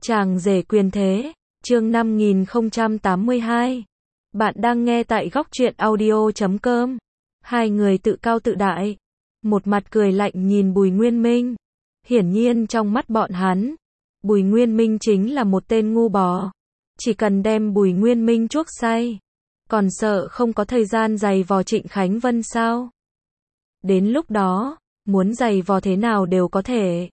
Chàng rể quyền thế, chương 5082. Bạn đang nghe tại góc truyện audio.com. Hai người tự cao tự đại, một mặt cười lạnh nhìn Bùi Nguyên Minh. Hiển nhiên trong mắt bọn hắn, Bùi Nguyên Minh chính là một tên ngu bò. Chỉ cần đem Bùi Nguyên Minh chuốc say, còn sợ không có thời gian giày vò Trịnh Khánh Vân sao? Đến lúc đó, muốn giày vò thế nào đều có thể.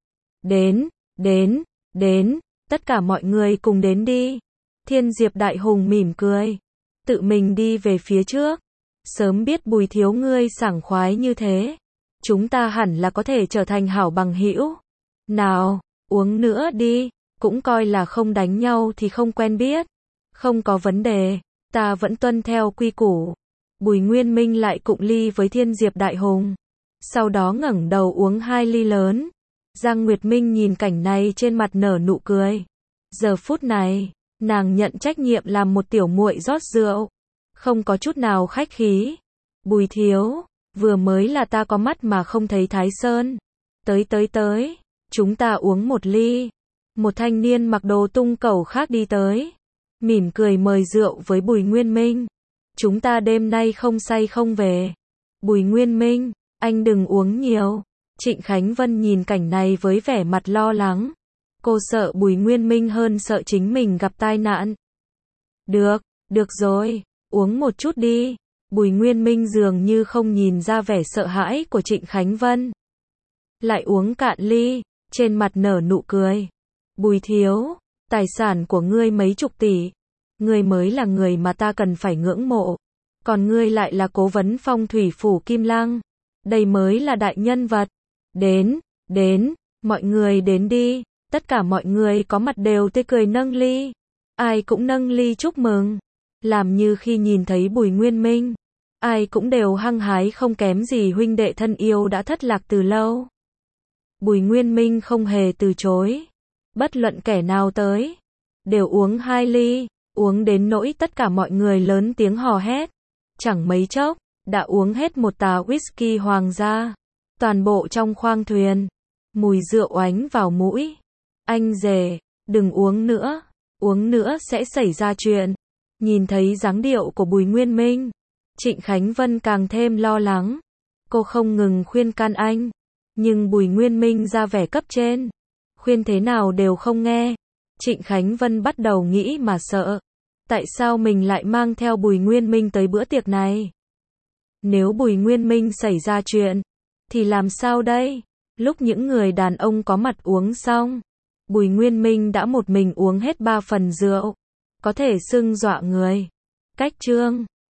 Đến, tất cả mọi người cùng đến đi. Thiên Diệp Đại Hùng mỉm cười, tự mình đi về phía trước. Sớm biết Bùi thiếu ngươi sảng khoái như thế, chúng ta hẳn là có thể trở thành hảo bằng hữu. Nào, uống nữa đi, cũng coi là không đánh nhau thì không quen biết. Không có vấn đề, ta vẫn tuân theo quy củ. Bùi Nguyên Minh lại cụng ly với Thiên Diệp Đại Hùng, sau đó ngẩng đầu uống 2 ly lớn. Giang Nguyệt Minh nhìn cảnh này trên mặt nở nụ cười. Giờ phút này, nàng nhận trách nhiệm làm một tiểu muội rót rượu, không có chút nào khách khí. Bùi thiếu, vừa mới là ta có mắt mà không thấy Thái Sơn. Tới, chúng ta uống một ly. Một thanh niên mặc đồ tung cẩu khác đi tới, mỉm cười mời rượu với Bùi Nguyên Minh. Chúng ta đêm nay không say không về. Bùi Nguyên Minh, anh đừng uống nhiều. Trịnh Khánh Vân nhìn cảnh này với vẻ mặt lo lắng. Cô sợ Bùi Nguyên Minh hơn sợ chính mình gặp tai nạn. Được rồi, uống một chút đi. Bùi Nguyên Minh dường như không nhìn ra vẻ sợ hãi của Trịnh Khánh Vân. Lại uống cạn ly, trên mặt nở nụ cười. Bùi thiếu, tài sản của ngươi mấy chục tỷ. Ngươi mới là người mà ta cần phải ngưỡng mộ. Còn ngươi lại là cố vấn phong thủy phủ Kim Lăng. Đây mới là đại nhân vật. Đến, mọi người đến đi. Tất cả mọi người có mặt đều tươi cười nâng ly. Ai cũng nâng ly chúc mừng. Làm như khi nhìn thấy Bùi Nguyên Minh, ai cũng đều hăng hái không kém gì huynh đệ thân yêu đã thất lạc từ lâu. Bùi Nguyên Minh không hề từ chối. Bất luận kẻ nào tới, đều uống 2 ly, uống đến nỗi tất cả mọi người lớn tiếng hò hét. Chẳng mấy chốc, đã uống hết một tà whisky hoàng gia. Toàn bộ trong khoang thuyền, mùi rượu oánh vào mũi. Anh rể, đừng uống nữa sẽ xảy ra chuyện. Nhìn thấy dáng điệu của Bùi Nguyên Minh, Trịnh Khánh Vân càng thêm lo lắng. Cô không ngừng khuyên can anh, nhưng Bùi Nguyên Minh ra vẻ cấp trên, khuyên thế nào đều không nghe. Trịnh Khánh Vân bắt đầu nghĩ mà sợ. Tại sao mình lại mang theo Bùi Nguyên Minh tới bữa tiệc này? Nếu Bùi Nguyên Minh xảy ra chuyện, thì làm sao đây? Lúc những người đàn ông có mặt uống xong, Bùi Nguyên Minh đã một mình uống hết 3 phần rượu, có thể xưng dọa người. Cách chương